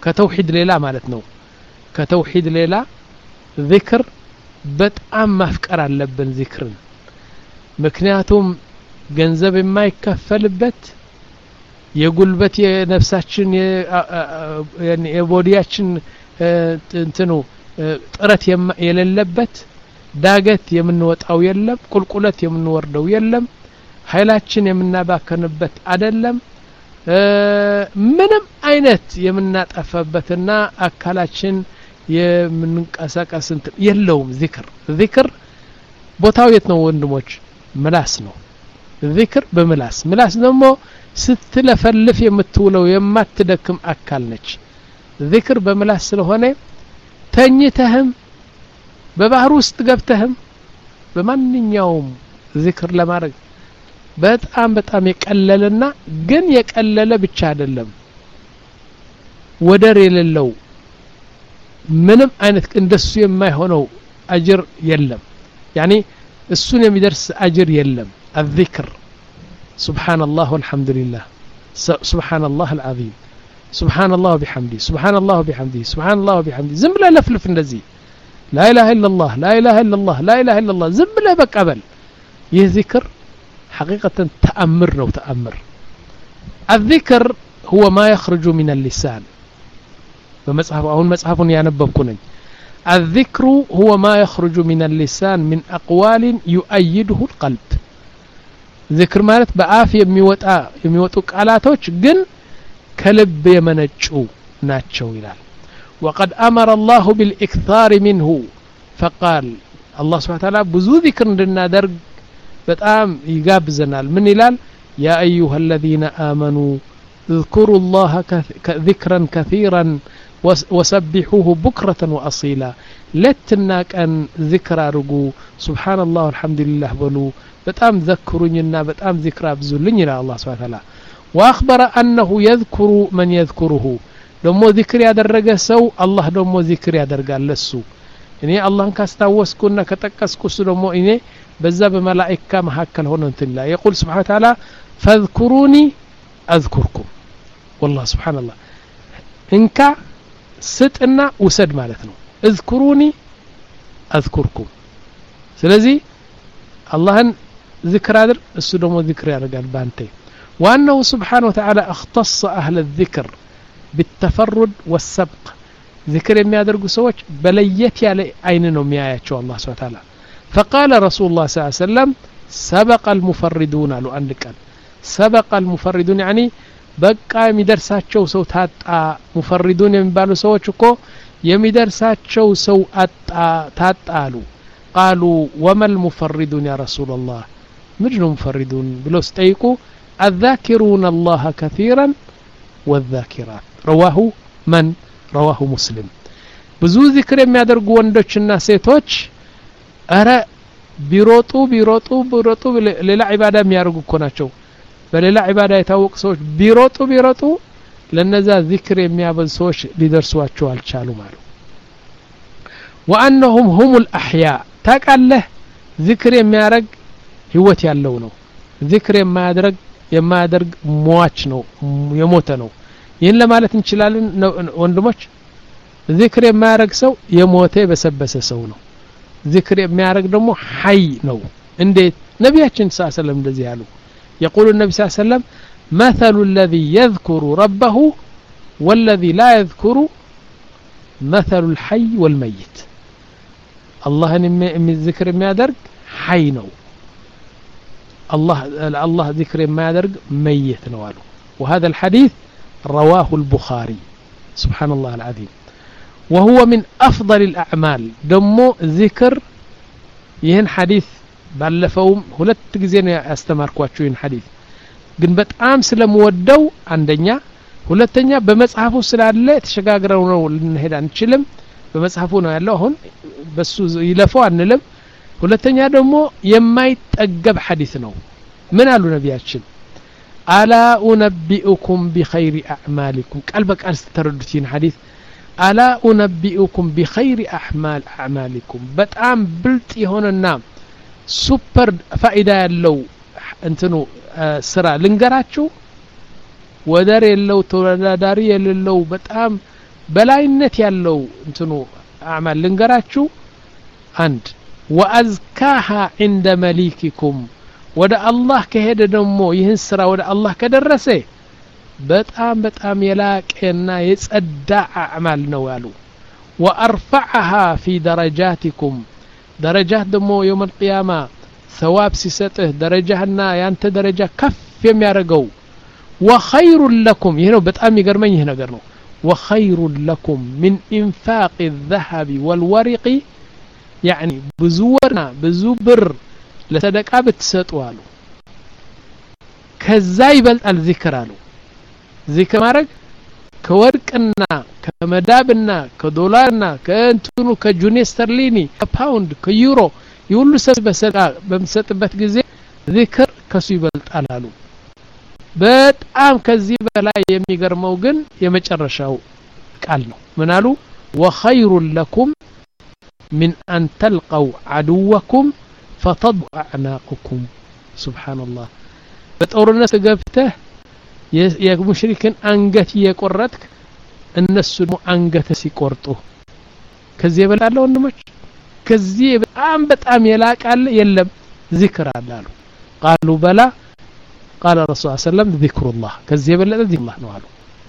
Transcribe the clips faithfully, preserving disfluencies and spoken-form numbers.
ከተውሂድ ሌላ ማለት ነው ከተውሂድ ሌላ ዚክር በጣም ማፍቀር አለብን ዚክርን ምክንያቱም ገንዘብ የማይከፈልበት የጉልበት የነፍሳችን የቦዲያችን እንትኑ ጥረት የሌለበት ዳገት የምንወጣው የለም ቁልቁለት የምንወርደው የለም ኃይላችን የምናባከንበት አይደለም ምንም አይነት የምናጠፋበትና አካላችን የምንቀሳቀስ እንት የለውም ዚክር ዚክር ቦታው የት ነው ወንድሞች ምላስ ነው ዚክር በምላስ ምላስ ደግሞ ስትለፈልፍ የምትውለው የማትደክም አካል ነች ዚክር በምላስ ስለሆነ ተኝተህም በባህር ውስጥ ገብተህም በማንኛውም ዚክር ለማድረግ በጣም በጣም የቀለለና ግን የቀለለ ብቻ አይደለም ወደር የሌለው ምንም አይነት እንደሱ የማይሆነው አጅር የለም يعني እሱን የሚደርስ አጅር የለም الذكر سبحان الله والحمد لله سبحان الله العظيم سبحان الله وبحمده سبحان الله وبحمده سبحان الله وبحمده ዝም ብለህ ለፍልፍ እንደዚህ لا اله الا الله لا اله الا الله لا اله الا الله ዝም ብለህ በቀበል ይህ ذكر حقيقة تأمر ነው تأمر الذكر هو ما يخرج من اللسان بمصحف አሁን መጽሐፉን ያነበብኩ ነኝ الذكر هو ما يخرج من اللسان من أقوال يؤيده القلب ذكر ማለት በአፍ የሚወጣ የሚወጡ ቃላቶች ግን ከልብ የመነጩ ናቸው ይላል وقد أمر الله بالإكثار منه فقال الله سبحانه وتعالى ብዙ ذكر እንድናደርግ በጣም ይጋብዘናል ምን ይላል يا أيها الذين آمنوا اذكروا الله ذكرا كثيرا وسبحوه بكرة وأصيلا لتنا كان ذكر أرجو سبحان الله والحمد لله بلو بتأم ذكرونينا بتأم ذكر أبزلني إلى الله سبحانه وتعالى وأخبر أنه يذكر من يذكره دمو ذكر يا درجة سو الله دمو ذكر يا درجة لسو يعني الله كاستوس كنا كتكس كسر دمو إني بزاب ملائكة محكل هون الله يقول سبحانه وتعالى فاذكروني أذكركم والله سبحان الله إنك ستنا وسد مالتنا اذكروني اذكركم ስለዚህ አላህን ذكر አድር እሱ ደግሞ ذكر ያደርጋል ባንተ وانه سبحانه وتعالى اختص اهل الذكر بالتفرد والسبق ذكر የሚያደርጉ ሰዎች በለየት ያለ አይን ነው የሚያያቸው አላህ Subhanahu Wa Ta'ala فقال رسول الله صلى الله عليه وسلم سبق المفردون قالوا አንድ ቀን سبق المفردون يعني በቃ የሚደርሳቸው ሰው ታጣ ሙፈሪዱን የሚባሉ ሰዎች እኮ የሚደርሳቸው ሰው አጣ ታጣሉ قالوا وما المفردون يا رسول الله ምንድነው ሙፈሪዱን ብለው ሲጠይቁ الذاكرون الله كثيرا والذاكرات رواه من رواه مسلم ብዙ ዚክር የሚያደርጉ ወንዶችና ሴቶች አረ ቢሮጡ ቢሮጡ ቢሮጡ ሌላ ዒባዳ የሚያደርጉ እኮ ናቸው በሌላ ዒባዳ የታወቁ ሰዎች ቢሮጡ ቢሮጡ ለነዛ ዚክር የሚያበዙ ሰዎች ሊደርሷቸው አልቻሉ ማለት وانهم هم الاحياء ታቃለህ ዚክር የሚያደርግ ህይወት ያለው ነው ዚክር የማያደርግ የማያደርግ ሟች ነው የሞተ ነው ይሄን ለማለት እንችላለን ወንድሞች ዚክር የማያደርግ ሰው የሞተ በሰበሰ ሰው ነው ዚክር የሚያደርግ ደግሞ ሐይ ነው እንዴት ነብያችን ሰለላሁ ዐለይሂ ወሰለም እንደዚህ ያሉ يقول النبي صلى الله عليه وسلم مثل الذي يذكر ربه والذي لا يذكر مثل الحي والميت الله من ذكر ما يدرج حي نو الله الله ذكر ما يدرج ميت نوالو وهذا الحديث رواه البخاري سبحان الله العظيم وهو من أفضل الأعمال دمو ذكر يهن حديث ባለፈውም ሁለት ጊዜ ነው ያስተማርኳችሁ ይህን ሐዲስ ግን በጣም ስለምወደው አንደኛ ሁለተኛ በመጽሐፉ ስላለ ተሸጋግረው ነው ልንሄድ አንችልም በመጽሐፉ ነው ያለው አሁን በሱ ይለፈው አንልም ሁለተኛ ደግሞ የማይጠገብ ሐዲስ ነው ምን አሉ ነብያችን አላ ኡነቢኡኩም ቢኸይሪ አዕማሊኩም ቃል በቃል ስተረዱት ይህን ሐዲስ አላ ኡነቢኡኩም ቢኸይሪ አዕማል አዕማሊኩም በጣም ብልጥ የሆነና ሱፐር ፋይዳ ያለው እንትኑ ስራ ልንገራችሁ ወደር የለው ተወዳዳሪ የሌለው በጣም በላይነት ያለው እንትኑ አዕማል ልንገራችሁ አንድ وأزكاها عند مليككم ወደ አላህ ከሄደ ደግሞ ይህን ስራ ወደ አላህ ከደረሰ በጣም በጣም የላቀና የጸዳ አዕማል ነው ያሉ وأرفعها في درجاتكم درجات ደግሞ يوم القيامة ثواب ሲሰጥህ ደረጃህና ያንተ ደረጃ ከፍ የሚያደርገው وخير لكم ይሄ ነው በጣም ይገርመኝ ይሄ ነገር ነው وخير لكم من إنفاق الذهب والورق يعني بزورنا بزبر لصدقه بتسطوا አሉ ከዛ ይበልጣል ዚክር አሉ ዚክር ማድረግ ከወርቅና ከመዳብና ከዶላርና ከእንትኑ ከጁኒ ስተርሊኒ ከፓውንድ ከዩሮ ይሁሉ ሰብ በሰጣ በመሰጥበት ጊዜ ዚክር ከሱ ይበልጣል አሉ በጣም ከዚህ በላይ የሚገርመው ግን የመጨረሻው ቃል ነው ምን አሉ وخير لكم من أن تلقوا عدوكم فتضوا أعناقكم سبحان الله በጦርነት ገብተህ የሙሽሪክን አንገት የቆረጥክ እነሱ አንገት ሲቆርጡ ከዚህ የበላለው ወንድሞች ከዚህ በጣም በጣም የላቃል የለም ዚክር አላሉ قالوا بلى قال الرسول صلى الله عليه وسلم ذكر الله ከዚህ የበለጠ ذكر الله ነው አሉ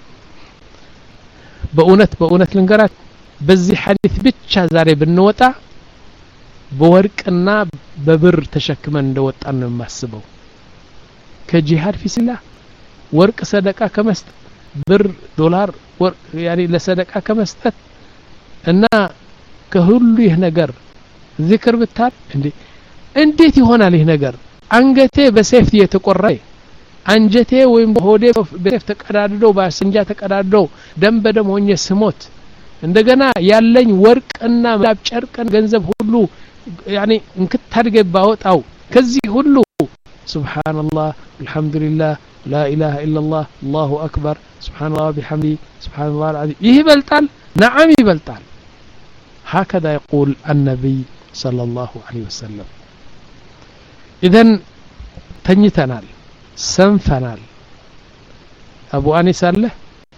በእውነት በእውነት ልንገራት በዚህ ሐዲስ ብቻ ዛሬ ብንወጣ በወርቅና በብር ተሸክመን እንደወጣን ነው የማስበው ከጂሃድ ፊስላ ወርቅ ሰደቃ ከመስጠት ብር ዶላር ወርቅ ያኒ ለሰደቃ ከመስጠት እና ከሁሉ ይህ ነገር ዚክር ብታል እንዴ እንዴት ይሆናል ይህ ነገር አንገቴ በሰይፍ የተቆረጠ አንጀቴ ወይም ሆዴ በሰይፍ ተቀዳድዶ ባሰንጃ ተቀዳድዶ ደም በደም ሆኜ ስሞት እንደገና ያለኝ ወርቅና መዳብ ጨርቅን ገንዘብ ሁሉ ያኒ እንክታድገ ባወጣው ከዚህ ሁሉ ሱብሃንአላህ አልহামዱሊላህ لا اله الا الله الله اكبر سبحان الله وبحمده سبحان الله العظيم يبلطال نعم يبلطال هكذا يقول النبي صلى الله عليه وسلم اذن تنيتنال سنفنال ابو انيس الله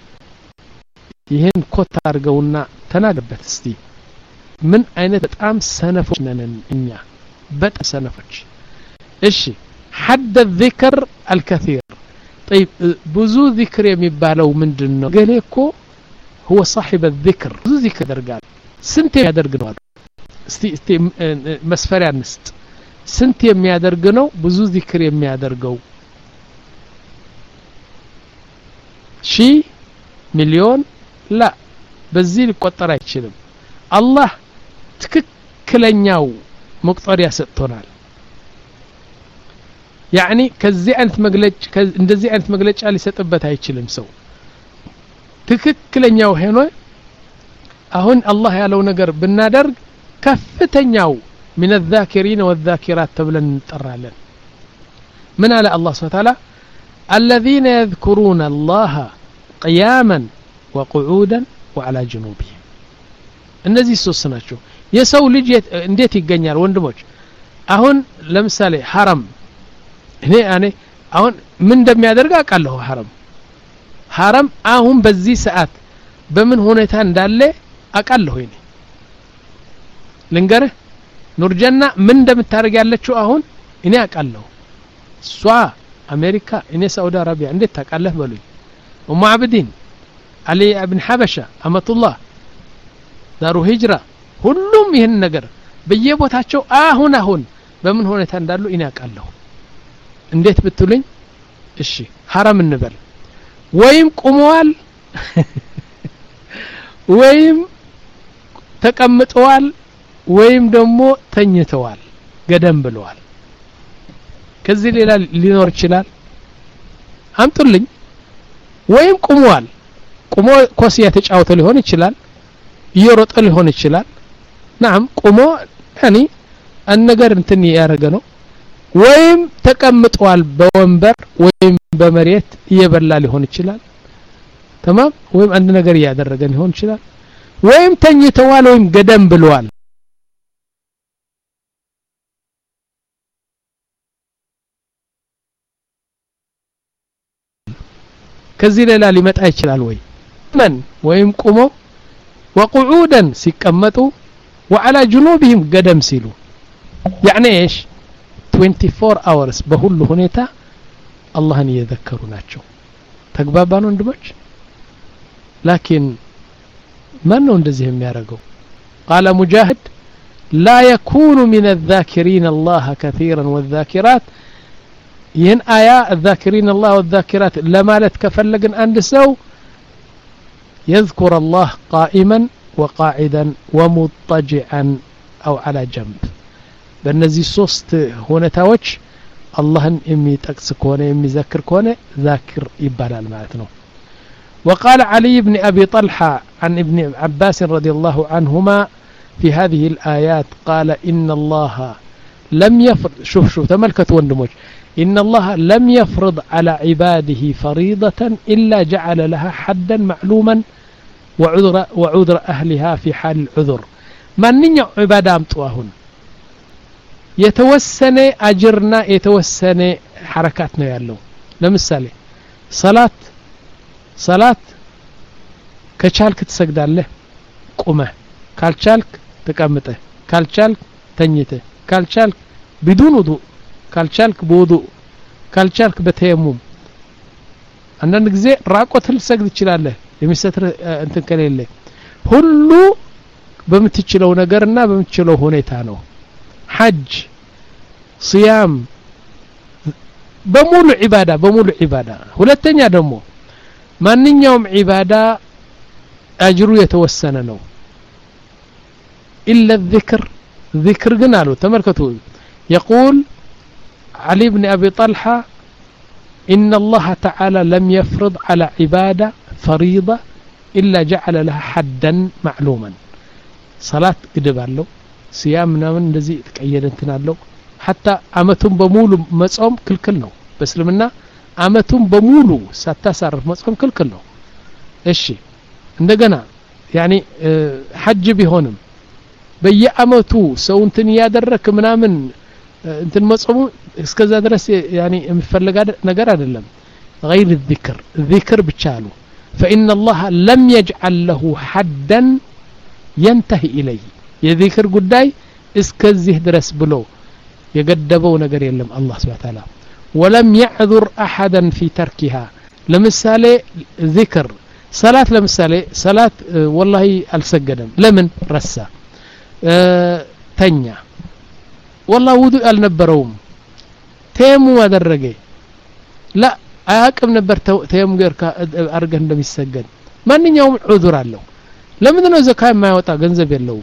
ይሄን ኮት አርገውና ተናገበት እስቲ ምን አይነት በጣም ሰነፎች ነን እኛ በጣም ሰነፎች እሺ حد الذكر الكثير طيب ብዙ ذكر የሚባለው ምንድነው ገሌኮ هو صاحب الذكر ብዙ ذكر ያደርጋል ስንት ያደርግ ነው እስቲ እስቲ መስፈሪያ ንስጥ ስንት የሚያደርግ ነው ብዙ ذكر የሚያደርገው ሺ ሚሊዮን لا በዚህ ሊቆጠር አይችልም አላህ ትክክለኛው መቁጠሪያ ሰጥቶናል يعني ከዚህ አይነት መግለጫ እንደዚህ አይነት መግለጫ ሊሰጥበት አይችልም ሰው ትክክለኛው ሆኖ አሁን አላህ ያለው ነገር ብናደርግ ከፍተኛው من الذاكرين والذاكرات ተብለን እንጠራለን ምን አለ አላህ Subhanahu Wa Ta'ala الذين يذكرون الله قياما وقعودا وعلى جنوبهم እነዚህ ሶስት ናቸው የሰው ልጅ እንዴት ይገኛል ወንድሞች አሁን ለምሳሌ حرم እኔ አኔ አሁን ምን እንደሚያደርግ አቃለሁ حرم حرم አሁን በዚህ ሰዓት በምን ሁኔታ እንዳለ አቃለሁ እኔ ልንገርህ ኑርጀና ምን እንደምታደርግ ያለችው አሁን እኔ አቃለሁ ሷ አሜሪካ እኔ ሳውዲ አረቢያ እንዴት ታቃለህ በሉኝ ኡሙ አብዲን علي ابن حبشة أمة الله دارو هجرة ሁሉም ይሄን ነገር በየቦታቸው አሁን አሁን በምን ሁኔታ እንዳሉ ይናቃለሁ እንዴት ብትሉኝ እሺ حرام እንበል ወይም ቆመዋል ወይም ተቀምጠዋል ወይም ደግሞ ተኝተዋል ገደም ብለዋል ከዚህ ሌላ ሊኖር ይችላል አምጡልኝ ወይም ቆመዋል ቆሞ ኮሲያ ተጫውተው ሊሆን ይችላል ይሮጥ ሊሆን ይችላል نعم ቆሞ يعني النجار እንትን ያረገ ነው ወይም ተቀምጧል በወንበር ወይም በመሬት እየበላ ሊሆን ይችላል تمام ወይም አንድ ነገር ያደረገ ሊሆን ይችላል ወይም ተኝተዋል ወይም ገደም ብለዋል ከዚህ ሌላ ሊመጣ ይችላል ወይ من ወይም ቆሞ وقعودا سيقمطوا وعلى جنوبهم قدم سيلو يعني ايش twenty-four hours بهول هنيتا اللهن يذكروا ناتشو تقبابانو اندمج لكن من ነው እንደዚህ የሚያደርገው قال مجاهد لا يكون من الذاكرين الله كثيرا والذاكرات ين آية الذاكرين الله والذاكرات لمالت كفلقن عند سو يذكر الله قائما وقاعدا ومضطجعا أو على جنب بنزي صوست هونتاوش اللهن امي تقص كونه امي ذكر كونه ذاكر يبالال معناتنو وقال علي بن أبي طلحة عن ابن عباس رضي الله عنهما في هذه الآيات قال إن الله لم يفرض شوف شوف تملكت وندموش إن الله لم يفرض على عباده فريضة إلا جعل لها حدا معلوما وعذر, وعذر أهلها في حال العذر ما ننيع عبادة امتواهن يتوسن أجرنا يتوسن حركاتنا يالله لمثالي صلاة صلاة كشالك تسجد الله قمه كالشالك تقامته كالشالك تنيته كالشالك بدون وضوء كالشالك بوضوء كالشالك بتيمم عندنا ጊዜ ራቆት ልሰግድ ይችላል የሚሰትር እንትን ከሌለ ሁሉ በምትችለው ነገርና በምትችለው ሁኔታ ነው ሐጅ صيام በሙሉ ዒባዳ በሙሉ ዒባዳ ሁለተኛ ደግሞ ማንኛውም ዒባዳ አጅሩ የተወሰነ ነው إلا الذكر ذكر قنالو تملكتوا يقول علي بن أبي طلحة إن الله تعالى لم يفرض على عبادة فريضة إلا جعل لها حدا معلوما صلاة قدبان له صيام من الذي تقيد انتنا له حتى عمتهم بمولو مصوم كل كلنا بس لمنا عمتهم بمولو ستتصرف مصوم كل كلنا إيشي عندنا يعني حج بهونم በየአመቱ ሰው እንትን ያደረክ ምናምን እንትን መጽሙ እስከዛ ድረስ ያኒ የሚፈልጋ ነገር አይደለም غير الذكر ذكر ብቻሉ فإن الله لم يجعل له حدا ينتهي إليه የذكر ጉዳይ እስከዚህ ድረስ ብሎ የገደበው ነገር የለም አላህ Subhanahu Wa Ta'ala ولم يعذر أحدا في تركها ለምሳሌ ذكر صلاة ለምሳሌ صلاة والله አልሰገደም ለምን ረሳ ተኛ والله ውዱእ አልነበረውም ተየሙ አደረገ لا አያቅም ነበር ተየሙ ገርካ አርገህ እንደሚሰገድ ማንኛውም ዑذር አለው ለምን ነው ዘካ የማያወጣ ገንዘብ የለውም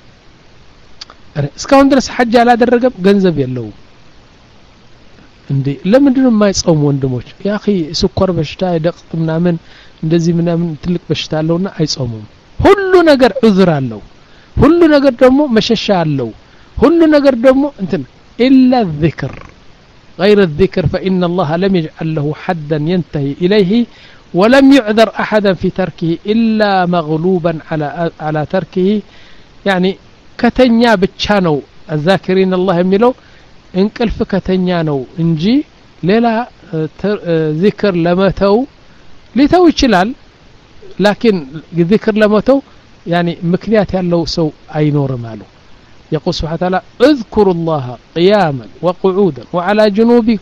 እስካሁን ድረስ ሐጅ አላደረገም ገንዘብ የለውም እንዴ ለምንድን ነው የማይጾሙ ወንድሞች ያ اخي ስኳር በሽታ ይደቅጥ ምናምን እንደዚህ ምናምን ትልቅ በሽታ አለውና አይጾሙም ሁሉ ነገር ዑذር አለው ሁሉ ነገር ደግሞ መሸሻ አለው ሁሉ ነገር ደግሞ እንትን إلا الذكر غير الذكر فإن الله لم يجعل له حدا ينتهي إليه ولم يعذر أحدا في تركه إلا مغلوبا على على تركه يعني كتنيا بتشانو الذاكرين الله يميلو انقلف كتنيا نو انجي ليلا ذكر لمتو ليتو يشلال لكن ذكر لمتو يعني مكنيات يالله سو أينور ماله يقول سبحانه وتعالى اذكروا الله قياما وقعودا وعلى جنوبك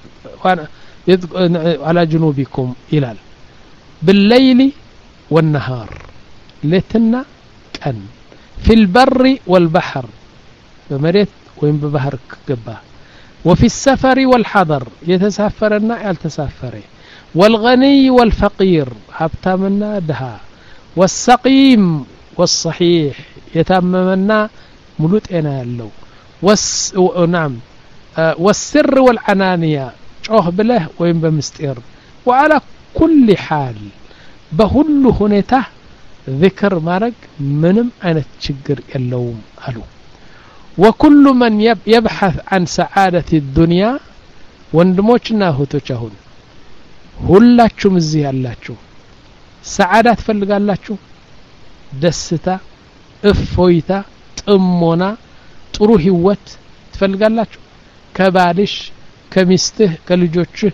على جنوبكم إلال بالليل والنهار لتنا كان في البر والبحر بمريت وين ببحر قبا وفي السفر والحضر يتسافرنا يالتسافر والغني والفقير هبتامنا دها والسقيم والصحيح يتممنا ملوت انا يالله والس و... نعم آه والسر والعنانية ጮህ ብለህ ወይም በምስጢር وعلى كل حال በሁሉ ሁኔታ ذكر ማድረግ ምንም አይነት ችግር የለውም አሉ وكل من يبحث عن سعادة الدنيا ወንድሞችና እህቶች አሁን ሁላችሁም እዚህ ያላችሁ ሰዓዳ ትፈልጋላችሁ ደስታ እፎይታ ጥሞና ጥሩ ህይወት ትፈልጋላችሁ ከባልሽ ከሚስትህ ከልጆችህ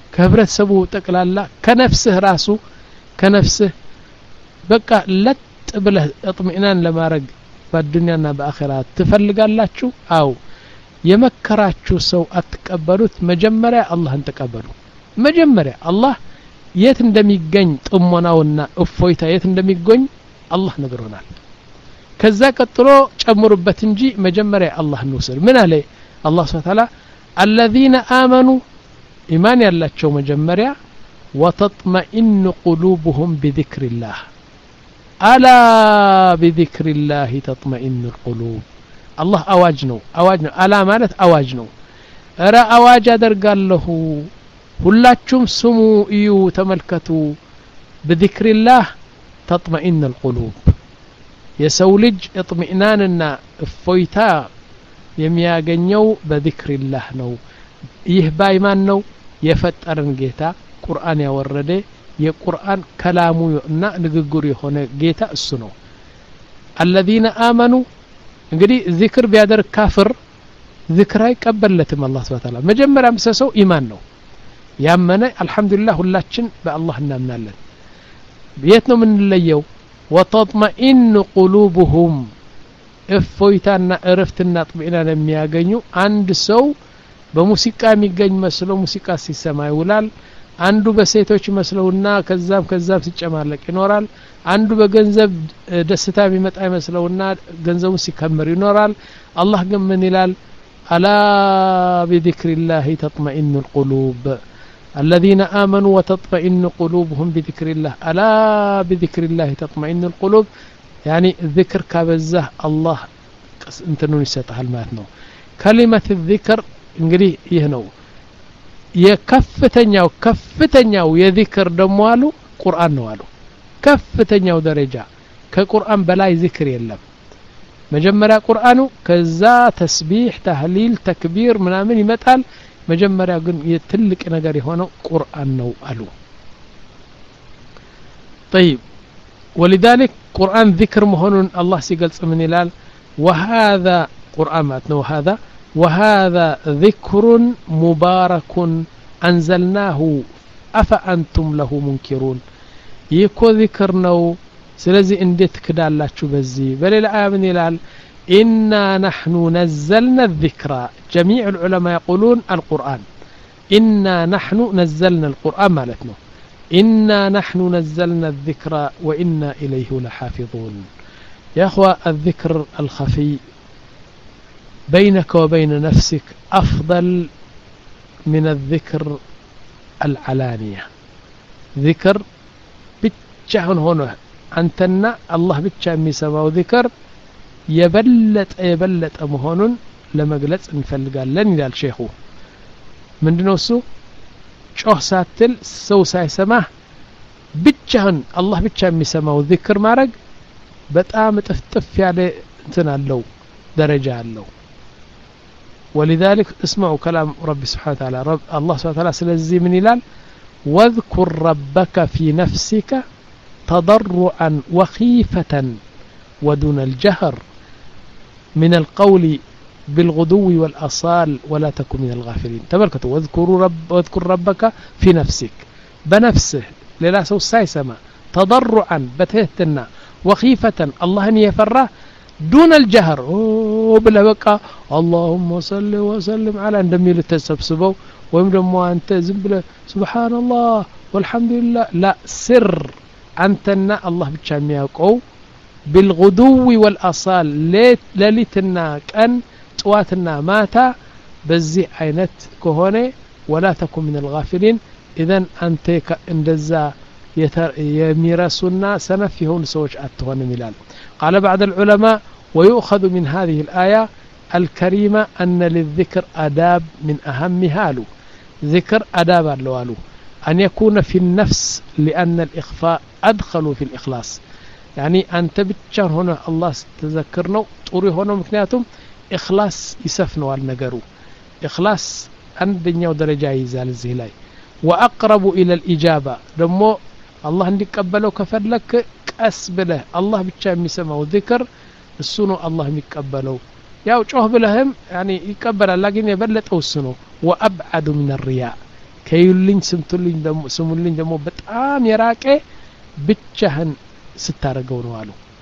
ከህብረተሰቡ ጠቅላላ ከነፍስህ ራሱ ከነፍስህ በቃ ለጥ ብለህ اطمئنان ለማድረግ በዱንያና በአኺራ ትፈልጋላችሁ አው የመከራችሁ ሰው አትቀበሉት መጀመሪያ አላህን ተቀበሉ መጀመሪያ አላህ የት እንደሚገኝ ጥሞናውና እፎይታ የት እንደሚገኝ አላህ ነግሮናል ከዛ ቀጥሎ ጨምሩበት እንጂ መጀመሪያ አላህ ንውሰድ ምን አለ አላህ Subhanahu Wa Ta'ala الذين آمنوا إيمان ያላቸው መጀመሪያ وتطمئن قلوبهم بذكر الله ألا بذكر الله تطمئن القلوب الله أواج ነው أواج ነው ألا ማለት أواج ነው እረ أواج አደርጋለሁ ሁላችሁም ስሙ እዩ ተመልከቱ بذكر الله تطمئن القلوب የሰው ልጅ اطمئنانና እፎይታ የሚያገኘው በذكر الله ነው ይህ ባይማን ነው የፈጠረን ጌታ ቁርአን ያወረደ የቁርአን ከላሙና ንግግሩ የሆነ ጌታ እሱ ነው الذين آمنوا እንግዲህ ዚክር ቢያደርግ ካፍር ዚክር አይቀበለትም አላህ Subhanahu Wa Ta'ala መጀመሪያ ምሰሰው ኢማን ነው ያመነ አልহামዱሊላህ ሁላችን በአላህ እናምናለን የት ነው ምን ለየው وتطمئن قلوبهم እፎይታና እረፍትና ጥብዕናን የሚያገኙ አንድ ሰው በሙዚቃ የሚገኝ መስሎ ሙዚቃ ሲሰማ ይውላል አንዱ በሴቶች መስለውና ከዛም ከዛም ሲጨማለቅ ይኖራል አንዱ በገንዘብ ደስታ የሚመጣ መስለውና ገንዘቡ ሲከመር ይኖራል አላህ ግን ምን ይላል አላ بذكر الله تطمئن القلوب الذين آمنوا وتطمئن قلوبهم بذكر الله ألا بذكر الله تطمئن القلوب يعني الذكر كابزه الله انتنون يسطحل ማለት ነው كلمة الذكر እንግዲህ ይህ ነው የከፍተኛው ከፍተኛው የذكر ደሞ አሉ ቁርአን ነው አሉ ከፍተኛው ደረጃ ከቁርአን በላይ ذكر የለም መጀመሪያ ቁርአኑ ከዛ ተስቢህ ተህሊል ተክቢር ምናምን ይመጣል መጀመሪያ ግን የትልቅ ነገር የሆነው ቁርአን ነው አሉ طيب ولذلك قرآن ذكر مهون الله سيقلص من الال وهذا قرآن ماتنا وهذا وهذا ذكر مبارك أنزلناه أفأنتم له منكرون يكو ذكرناو سلازي انديت كدا الله بزي بل الآية من الال إنا نحن نزلنا الذكرى جميع العلماء يقولون القرآن إنا نحن نزلنا القرآن مالتنا إنا نحن نزلنا الذكر وإنا إليه لحافظون يا أخوة الذكر الخفي بينك وبين نفسك أفضل من الذكر العلانية ذكر بتشهن هنا أنتنا الله بتشهن ميسما ذكر يبلت يبلت أمهون لما قلت انفلقال لن يدال شيخو من دنوسو ጮህ ሳትል ሰው ሳይሰማህ ብቻህን አላህ ብቻ የሚሰማው ذكر ማድረግ በጣም ጥፍጥፍ ያለ እንትን አለው ደረጃ አለው ولذلك اسمعوا كلام رب سبحانه وتعالى رب الله سبحانه وتعالى ስለዚህ ምን ይላል واذكر ربك في نفسك تضرعا وخيفة ودون الجهر من القول بالغدو والأصال ولا تكن من الغافلين تباركوا واذكروا رب واذكر ربك في نفسك بنفسه لا سو سايسما تضرعا بتهتنا وخيفة الله ان يفرى دون الجهر وبلا بقى اللهم صل وسلم على እንደሚል ተሰብስበው ወይም ደግሞ አንተ ዝም ብለ سبحان الله والحمد لله لا سر አንተና አላህ ብቻ የሚያውቀው بالغدو والأصال ليلتنا ቀን طواتنا ماتا بزي عينت كهوني ولا تكن من الغافلين إذن أنت اندزا يميرسنا سنفيهون سوش أتهون ملال قال بعض العلماء ويؤخذ من هذه الآية الكريمة أن للذكر أداب من أهمها له ذكر أداب له أن يكون في النفس لأن الإخفاء أدخل في الإخلاص يعني أنت بتشان هنا الله تذكرنا طوري هنا مكنياتهم إخلاص يسفنوا النجرو إخلاص عندنا درجة يزال الزهلاي وأقرب إلى الإجابة دمو الله عندك قبله كفلك أسبله الله بتشام يسمعه ذكر السنو الله يقبله يا وجوه بلهم يعني يقبل لكن يبلط السنو وأبعد من الرياء كيولين سمتولين دمو سمولين دمو بتام يراكه بتشهن ستارجون والو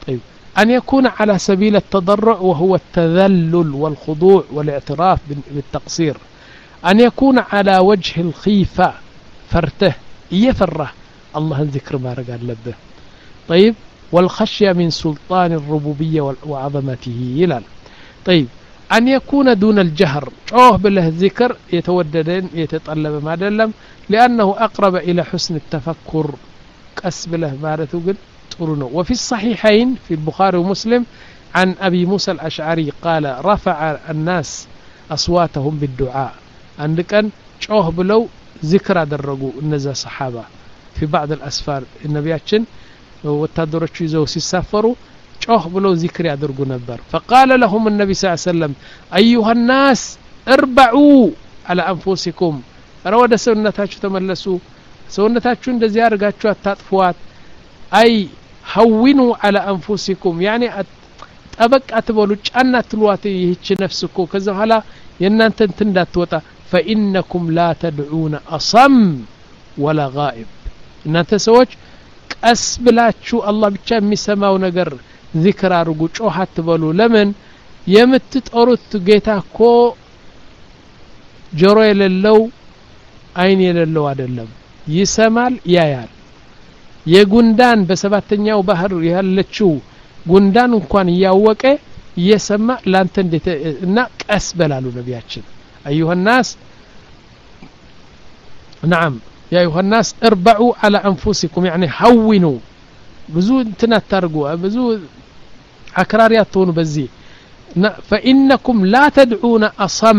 طيب أن يكون على سبيل التضرع وهو التذلل والخضوع والاعتراف بالتقصير أن يكون على وجه الخيفة فرته يفره الله ذكر ما رجال لبه طيب والخشية من سلطان الربوبية وعظمته يلال طيب أن يكون دون الجهر أوه بالله الذكر يتوددين يتطلب ما دلم لأنه أقرب إلى حسن التفكر كسب له مارثو قل تقولونه وفي الصحيحين في البخاري ومسلم عن أبي موسى الأشعري قال رفع الناس أصواتهم بالدعاء عندك أن أوه بلو ذكر درجوا النزا صحابة في بعض الأسفار النبياتشن وتدرج يزو سيسافروا ጮህ ብለው ዚክር ያደርጉ ነበር فقال لهم النبي صلى الله عليه وسلم ايها الناس اربعوا على انفسكم ኧረ ወደ ሰውነታችሁ ተመለሱ ሰውነታችሁ እንደዚህ አድርጋችሁ አታጥፉዋት አይ هونوا على انفسكم يعني ጠበቅ አትበሉ ጫና አትሏት ይህች ነፍስ እኮ ከዛ በኋላ የእናንተ እንትን እንዳትወጣ فانكم لا تدعون اصم ولا غائب እናንተ ሰዎች ቀስ ብላችሁ አላህ ብቻ የሚሰማው ነገር ذكر አርጉ ጮህ አትበሉ ለምን የምትጠሩት ጌታ እኮ ጆሮ የሌለው አይን የሌለው አይደለም ይሰማል ያያል የጉንዳን በሰባተኛው ባህር ያለችው ጉንዳን እንኳን ያወቀ እየሰማ ላንተ እንዴት እና ቀስ በላሉ ነቢያችን ايها الناس نعم يا ايها الناس اربعوا على انفسكم يعني هونوا ብዙ እንትና ታርጉ ብዙ አክራሪያት ሆኑ በዚህ فانكم لا تدعون اصم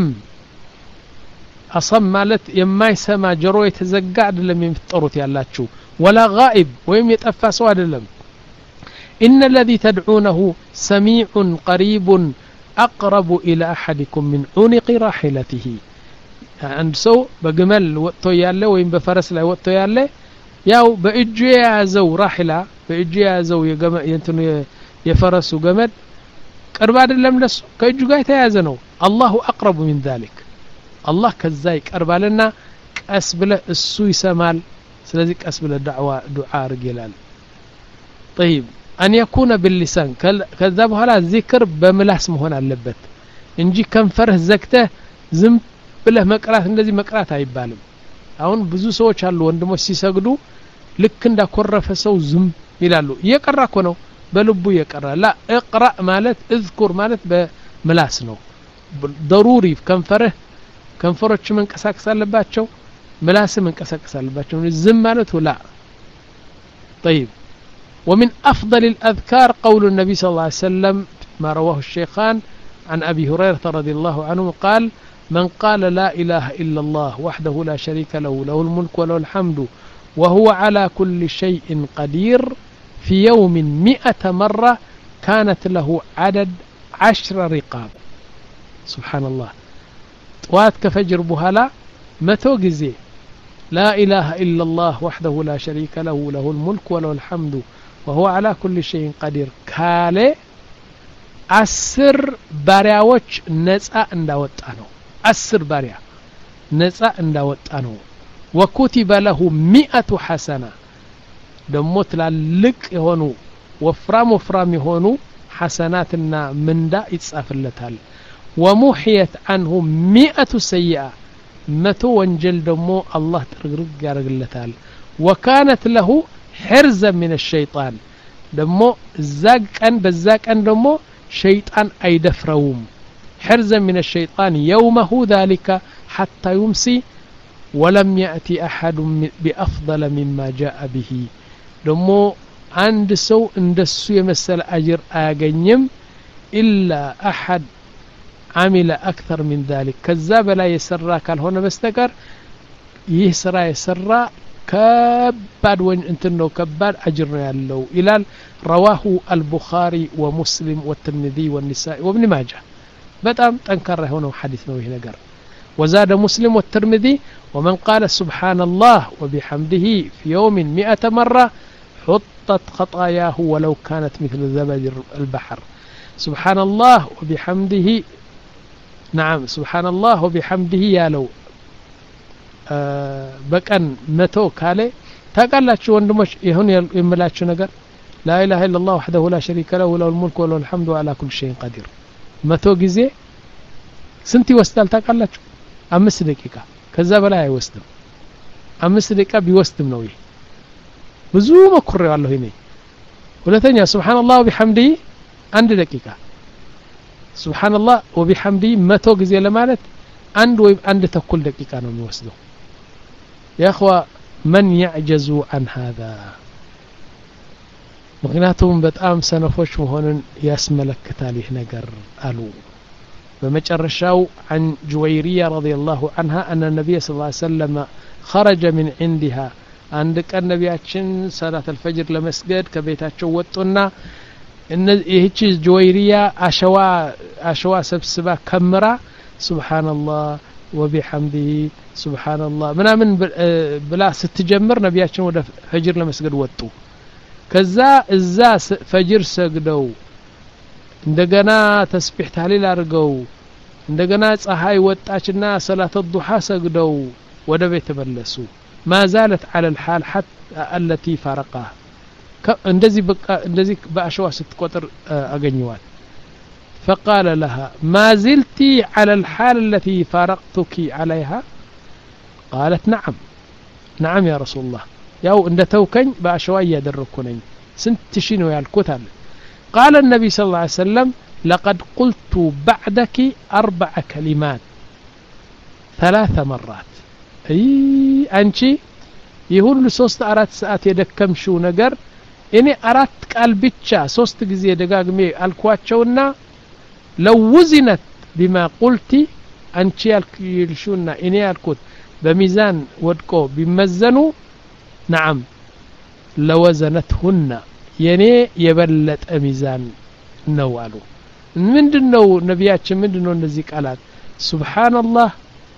اصم ማለት የማይሰማ ጆሮ የተዘጋ አይደለም የምትጠሩት ያላችሁ ولا غائب ወይም የጠፋ ሰው አይደለም ان الذي تدعونه سميع قريب اقرب الى احدكم من عنق راحلته አንድ ሰው በግመል ወጥቶ ያለ ወይም በፈረስ ላይ ወጥቶ ያለ ያው በእጁ የያዘው ራሂላ በእጁ የያዘው የእንትኑ የፈረሱ ገመድ ቅርብ አይደለም ለሱ ከእጁ ጋር የተያዘ ነው አላሁ አቅረቡ من ذلك አላህ ከዛ ይቀርባልና ቀስ ብለ እሱ ይሰማል ስለዚህ ቀስ ብለ ዳዕዋ ዱዓ አርግ ይላል طيب ان يكون باللسان ከዛ በኋላ ዚክር በምላስ መሆን አለበት እንጂ ከንፈርህ ዘግተህ ዝም ብለህ መቅራት እንደዚህ መቅራት አይባልም አሁን ብዙ ሰዎች አሉ ወንድሞች ሲሰግዱ ልክ እንዳኮረፈ ሰው ዝም ይላሉ እየቀራኮ ነው በልቡ እየቀራ ላ اقرا ማለት اذكر ማለት በምላስ ነው ضروري ከንፈርህ ከንፈሮች መንቀሳቀስ አለባቸው ምላስ መንቀሳቀስ አለባቸው ዝም ማለት لا طيب ومن افضل الاذكار قول النبي صلى الله عليه وسلم ما رواه الشيخان عن ابي هريره رضي الله عنه قال من قال لا اله الا الله وحده لا شريك له له الملك وله الحمد وهو على كل شيء قدير في يوم مئة مرة كانت له عدد عشر رقاب سبحان الله طوات كفجر بهلا متو جزي لا إله إلا الله وحده لا شريك له له الملك وله الحمد وهو على كل شيء قدير كالي أسر بارياوش نزأ انداوطانو أسر باريا نزأ انداوطانو وكتب له مئة حسنة دموت لالك يهونو وفرام وفرام يهونو حسناتنا من دا يتصافلتال ومحيت عنه مئة سيئة متو وانجل دمو الله ترقرق يارقلتال وكانت له حرزا من الشيطان دمو زاق ان بزاق ان دمو شيطان ايدفروم حرزا من الشيطان يومه ذلك حتى يمسي ولم يأتي أحد بأفضل مما جاء به دمو عند سو اندسو يمثل أجر آغنيم إلا أحد عمل أكثر من ذلك كذاب لا يسرى كان هنا بستكر يسرى يسرى كبار وين انتنو كبار أجر يالو إلى رواه البخاري ومسلم والترمذي والنسائي وابن ماجه بتأم تنكر هنا حديث نوه نقر وزاد مسلم والترمذي ومن قال سبحان الله وبحمده في يوم مئة مرة حطت خطاياه ولو كانت مثل زبد البحر سبحان الله وبحمده نعم سبحان الله وبحمده يا لو آه بكن متو كالي تقال لك وندمش يهون يملاك نقر لا إله إلا الله وحده لا شريك له وله الملك وله الحمد وعلى كل شيء قدير متو ጊዜ ስንት ይወስዳል ታውቃላችሁ አምስት ደቂቃ ከዛ በላይ አይወስድም አምስት ደቂቃ ቢወስድም ነው ይሄ ብዙ መኩሬዋለሁ እኔ ሁለተኛ ሱብሃንአላህ ወቢሐምዲ አንድ ደቂቃ ሱብሃንአላህ ወቢሐምዲ መቶ ጊዜ ለማለት አንድ ወይ አንድ ተኩል ደቂቃ ነው የሚወስደው يا اخوة من يعجز عن هذا ምክንያቱም በጣም ሰነፎች መሆንን ያስመለክታል ይህ ነገር አሉ በመጨረሻው عن جويرية رضي الله عنها أن النبي صلى الله عليه وسلم خرج من عندها عند كان نبياتشن صلاة الفجر لمسجد كبيتاتشو وطنا إن ይህች جويرية አሸዋ አሸዋ ሰብስባ ከምራ سبحان الله وبحمده سبحان الله ምናምን ብላ ስትጀምር ነብያችን ወደ ፈጅር ለመስገድ ወጡ ከዛ እዛ ፈጅር ሰግደው እንደገና ተስቢህ ታህሊል አድርገው እንደገና ፀሐይ ወጣችና ሰላተ الضحى ሰግደው ወደ ቤት ተመለሱ ما زالت على الحال حتى التي فرقها እንደዚህ በቃ እንደዚህ በአሸዋ ስትቆጥር አገኘዋል فقال لها ما زلت على الحال التي فارقتك عليها قالت نعم نعم يا رسول الله ያው እንደተውከኝ በአሸዋ ያደረኩ ነኝ ስንት ሺ ነው ያልኩት አለ قال النبي صلى الله عليه وسلم لقد قلت بعدك اربع كلمات ثلاث مرات اي አንቺ ይሁን ለሶስት አራት ሰዓት የደከምሽው ነገር እኔ አራት ቃል ብቻ ሶስት ጊዜ ደጋግሜ አልኳቸውና لو وزنت بما قلت አንቺ ያልሽውና እኔ ያልኩት በሚዛን ወድቆ ቢመዘኑ نعم لوزنتهن የኔ የበለጠ ሚዛን ነው አሉ ምንድነው ነብያችን ምንድነው እነዚህ ቃላት ሱብሃንአላህ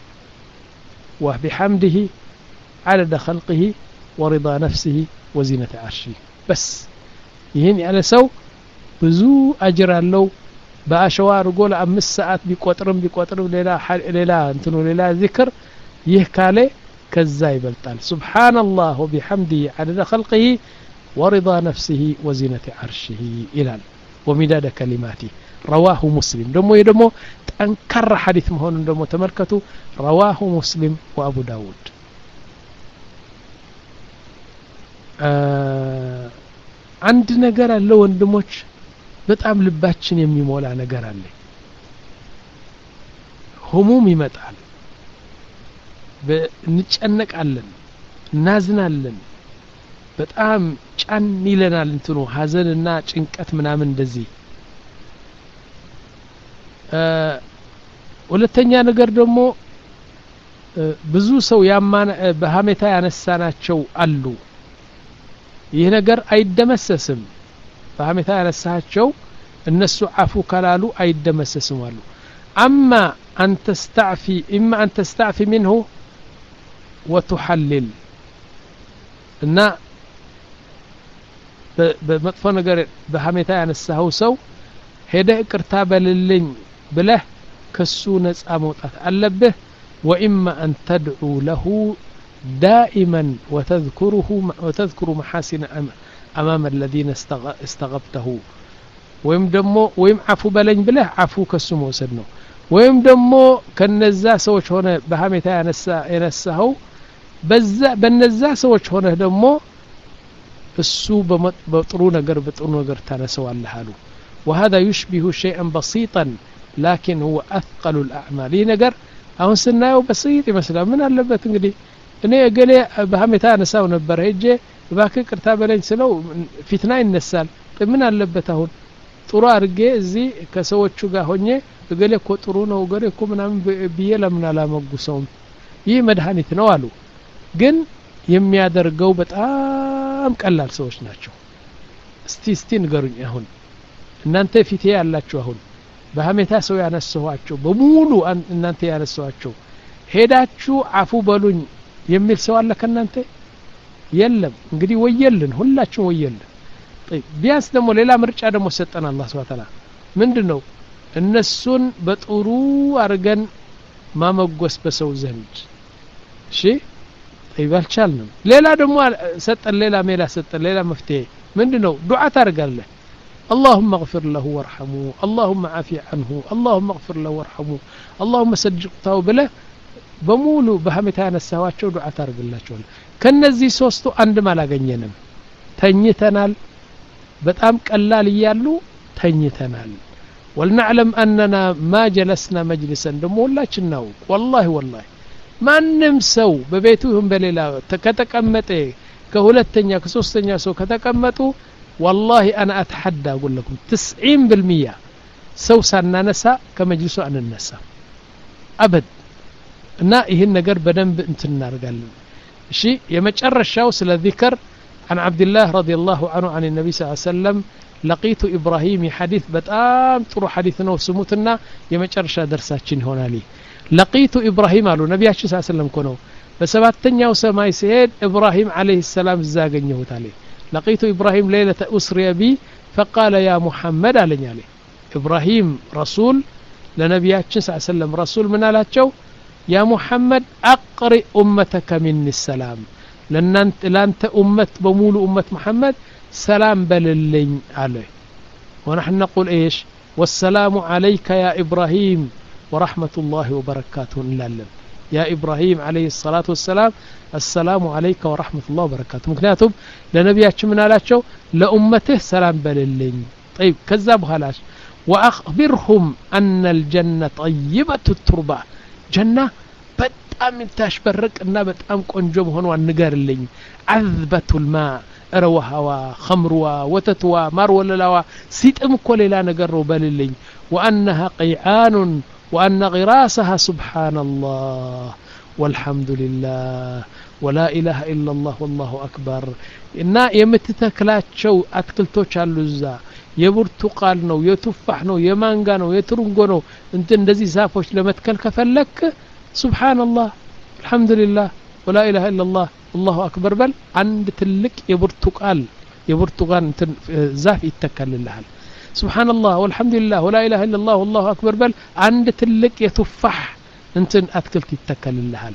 وبحمده عدد خلقه ورضا نفسه وزينة عرشه بس ይሄን ያለ ሰው ብዙ አጅር አለው በአሸዋ አርጎ ለአምስት ሰዓት ቢቆጥርም ቢቆጥርም ሌላ ሌላ እንትኑ ሌላ ዚክር ይህ ካለ ከዛ ይበልጣል سبحانالله وبحمده عدد خلقه ورضا نفسه وزينة عرشه إلال ومداد كلماته رواه مسلم دمو يدمو تنكر حديث مهون دمو تملكته رواه مسلم وأبو داود آه عند نجار اللو اندموش በጣም ልባችን የሚሞላ ነገር አለ ህሙም ይመጣል በንጨነቃለን እናዝናለን በጣም ጫን ይለናል እንትኑ ሀዘንና ጭንቀት ምናምን እንደዚህ ሁለተኛ ነገር ደግሞ ብዙ ሰው ያማና በሐሜታ ያነሳናቸው አሉ ይህ ነገር አይደመሰስም በሐሜታ ያነሳቸው እነሱ አፉ ካላሉ አይደመሰስም አሉ اما ان تستعفي اما ان تستعفي منه وتحلل እና በመጥፎ ነገር በሐሜታ ያነሳው ሰው ሄደ ይቅርታ በልልኝ ብለህ ከሱ ነፃ መውጣት አለብህ واما ان تدعو له دائما وتذكره وتذكر محاسن امام الذين استغبته ወይም ደሞ ወይም አፉ በለኝ ብለህ አፉ ከሱ መውሰድ ነው ወይም ደሞ ከነዛ ሰዎች ሆነ በሐሜታ ያነሳ ያነሳው በዛ በነዛ ሰዎች ሆነ ደሞ እሱ በጥሩ ነገር በጥሩ ነገር ታነሰዋለህ አሉ وهذا يشبه شيئا بسيطا لكن هو اثقل الاعمال ነገር አሁን ስናየው በስይት ይመስላል ምን አለበት እንግዲህ እኔ እገሌ በሐሜታ ያነሳው ነበር ሄጄ ባክ ቅርታ በለኝ ስለው ፊትና ይነሳል ምን አለበት አሁን ጥሩ አርጌ እዚህ ከሰዎቹ ጋር ሆኜ እገሌ እኮ ጥሩ ነው እገሌ እኮ ምናምን ብዬ ለምን አላመጉሰውም ይህ መድኃኒት ነው አሉ ግን የሚያደርገው በጣም ቀላል ሰዎች ናቸው እስቲ እስቲ ንገሩኝ አሁን እናንተ ፊቴ ያላችሁ አሁን በሐሜታ ሰው ያነሳዋቸው በሙሉ እናንተ ያነሳዋቸው ሄዳችሁ አፉ በሉኝ የሚል ሰው አለ ከናንተ የለም እንግዲህ ወየልን ሁላችሁ ወየልን طيب ቢያንስ ደግሞ ሌላ ምርጫ ደግሞ ሰጠን አላህ Subhanahu Wa Ta'ala ምንድነው እነሱን በጥሩ አርገን ማመጎስ በሰው ዘንድ እሺ ይባልቻልንም ሌላ ደግሞ ሰጠን ሌላ ሜላ ሰጠን ሌላ መፍትሄ ምንድነው ዱዓ ታርጋለህ اللهم اغفر له وارحمه اللهم عافي عنه اللهم اغفر له وارحمه اللهم سجقته بله በሙሉ በሐሜታ ያነሳዋቸው ዱዓ ታርግላቸዋል ከነዚህ ሶስቱ አንድ ማላገኘንም ተኝተናል በጣም ቀላል ይያሉ ተኝተናል ولنعلم اننا ما جلسنا مجلسا دمولاችን ነው والله والله ማንም ሰው በቤቱ ይሁን በሌላ ከተቀመጠ ከሁለተኛ ከሶስተኛ ሰው ከተቀመጡ والله انا اتحدى اقول لكم تسعين بالمية ሰው ሳናነሳ ከመጅልሱ አንነሳ አበድ እና ይሄን ነገር በደንብ እንትን እናርጋለን እሺ የመጨረሻው ስለ ዚክር عن عبد الله رضي الله عنه عن النبي صلى الله عليه وسلم لقيت ابراهيم حديث በጣም ጥሩ ሐዲስ ነው ስሙትና የመጨረሻ ደርሳችን ይሆናል لقيت ابراهيم አሉ ነብያችን ሰለላሁ ዐለይሂ ወሰለም ኮነው በሰባተኛው ሰማይ ሲሄድ ኢብራሂም አለይሂ ሰላም ዘጋኘሁት አለ لقيت ابراهيم ليله اسري بي فقال يا محمد አለኝ አለ ኢብራሂም ረሱል ለነብያችን ሰለላሁ ዐለይሂ ወሰለም ረሱል ምን አላቸው يا محمد اقرئ امتك مني السلام لننت لانت امه بمولو امه محمد سلام بللኝ عليه ونحن نقول ايش والسلام عليك يا ابراهيم ورحمه الله وبركاته لله يا ابراهيم عليه الصلاه والسلام السلام عليك ورحمه الله وبركاته مكنياتهم لنبياتنا من አላቸው ለኡመትህ ሰላም በልልኝ طيب ከዛ በኋላሽ واخبرهم ان الجنه طيبه التربه ጀና በጣም ታሽበርቅና በጣም ቆንጆ መሆኗን ንገርልኝ አዝበቱል ማ ረዋሃዋ ኸምሩዋ ወተትዋ ማር ወለላዋ ሲጥም እኮ ሌላ ነገር ነው በልልኝ وانها قيعان وان غراسها سبحان الله والحمد لله ولا اله الا الله والله اكبر እና የምትተክላቸው አትክልቶች አሉ እዛ የብርቱቃል ነው የቱፋህ ነው የማንጋ ነው የትሩንጎ ነው እንት እንደዚህ ዛፎች ለመትከል ከፈለክ سبحان الله الحمد لله ولا اله الا الله والله اكبر بل عند تلك የብርቱቃል የብርቱቃን ዛፍ ይተከልልሃል سبحان الله والحمد لله ولا اله الا الله والله اكبر بل عند تلك يتفح انت اتكلت يتكللሃል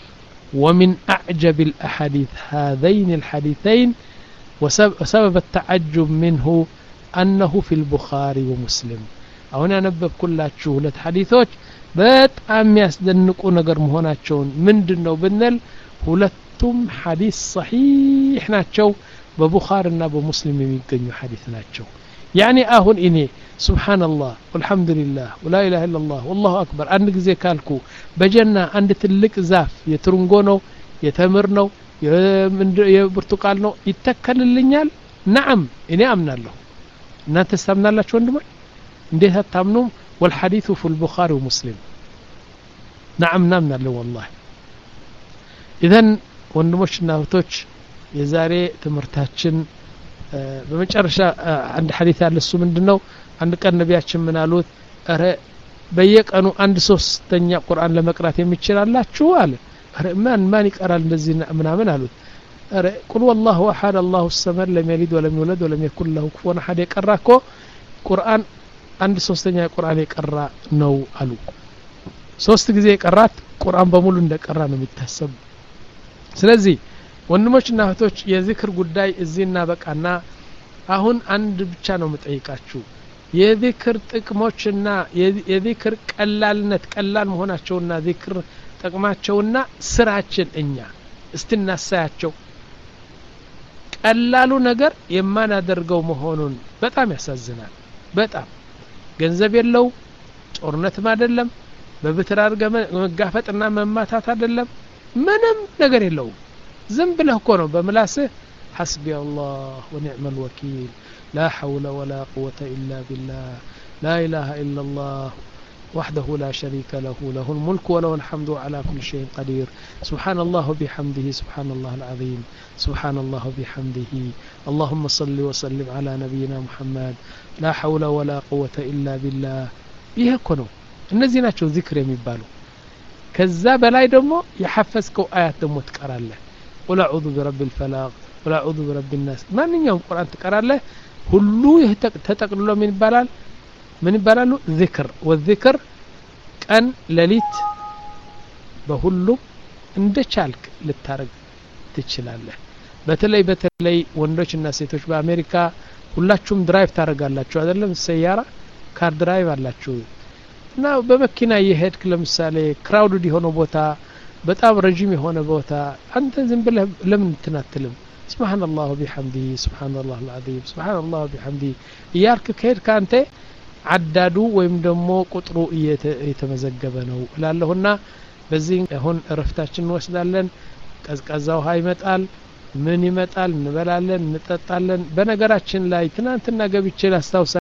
ومن اعجب الاحاديث هذين الحديثين وسبب التعجب منه انه في البخاري ومسلم هنا نبب كلاتشو ሁለት ሐዲሶች በጣም ያስደንቁ ነገር መሆናቸውን ምንድነው ብንል ሁለቱም ሐዲስ صحيح ናቸው በቡኻሪና በሙስሊም የሚገኙ ሐዲስ ናቸው يعني አሁን እኔ سبحان الله والحمد لله ولا اله الا الله والله اكبر አንድ ጊዜ ካልኩ በጀና አንድ ትልቅ ዛፍ የትሩንጎ ነው የተምር ነው የብርቱቃል ነው ይተከልልኛል نعم እኔ አምናለሁ እናንተ ታምናላችሁ ወንድሞች እንዴት አታምኑም والحديث في البخاري ومسلم نعم نامنا له والله اذن ወንድሞችና እህቶች የዛሬ ትምርታችን በመጨረሻ አንድ ሐዲስ አለ እሱ ምንድነው አንድ ቀን ነብያችን ምን አሉት አረ በየቀኑ አንድ ሶስተኛ ቁርአን ለመቅራት የሚችላላችሁ አለ አረ ማን ማን ይቀራል እንደዚህ ምናምን አሉት አረ ቁል والله احد الله الصمد لم يلد ولم يولد ولم يكن له كفوا احد የቀራኮ ቁርአን አንድ ሶስተኛ ቁርአን የቀራ ነው አሉ ሶስት ጊዜ የቀራት ቁርአን በሙሉ እንደቀራ ነው የሚታሰብ ስለዚህ ወንድሞችና እህቶች የዚክር ጉዳይ እዚህና በቃና አሁን አንድ ብቻ ነው መጠይቃችሁ የዚክር ጥቅሞችና የዚክር ቀላልነት ቀላል መሆናቸውና ዚክር ጥቅማቸውና ስራችን እኛ እስትናሳያቸው ቀላሉ ነገር የማናደርገው መሆኑን በጣም ያሳዝናል በጣም ገንዘብ የለው ጦርነትም አይደለም በብትር አርገ መጋፈጥና መማታት አይደለም ምንም ነገር የለው ዝም ብለህ እኮ ነው በመላስህ حسبي الله ونعم الوكيل لا حول ولا قوة إلا بالله لا إله إلا الله وحده لا شريك له له الملك وله الحمد على كل شيء قدير سبحان الله بحمده سبحان الله العظيم سبحان الله بحمده اللهم صل وسلم على نبينا محمد لا حول ولا قوة إلا بالله يهكنوا እነዚህ ናቸው ዚክር የሚባሉ ከዛ በላይ ደግሞ የሐፈዝከው አያት ደግሞ ትቀራለህ قل اعوذ برب الفلق قل اعوذ برب الناس ማንኛውም ቁርአን ትቀራለህ ሁሉ ተጠቅልሎ ምን ይባላል ምን ይባላሉ ዚክር ወዚክር ቀን ለሊት በሁሉ እንደቻልክ ልታረግ ትችላለህ በተለይ በተለይ ወንዶችና ሴቶች በአሜሪካ ሁላችሁም ድራይቭ ታደርጋላችሁ አይደለም ሰያራ ካር ድራይቭ አላችሁ እና በመኪና እየሄድክ ለምሳሌ ክራውድድ የሆነ ቦታ በጣም ረጅም የሆነ ቦታ አንተ ዝም ብለህ ለምን ትናትልም ስብሃንአላህ ወቢሐምዲሂ ስብሃንአላህ العظيم ስብሃንአላህ ወቢሐምዲሂ ያርክ ከሄድ ካንተ አዳዱ ወይም ደግሞ ቁጥሩ እየተመዘገበ ነው እላለሁና በዚህ አሁን እረፍታችን ወስዳለን ቀዝቃዛ ውሃ ይመጣል ምን ይመጣል እንበላለን እንጠጣለን በነገራችን ላይ ትናንትና ገብቼ ላስታውሳ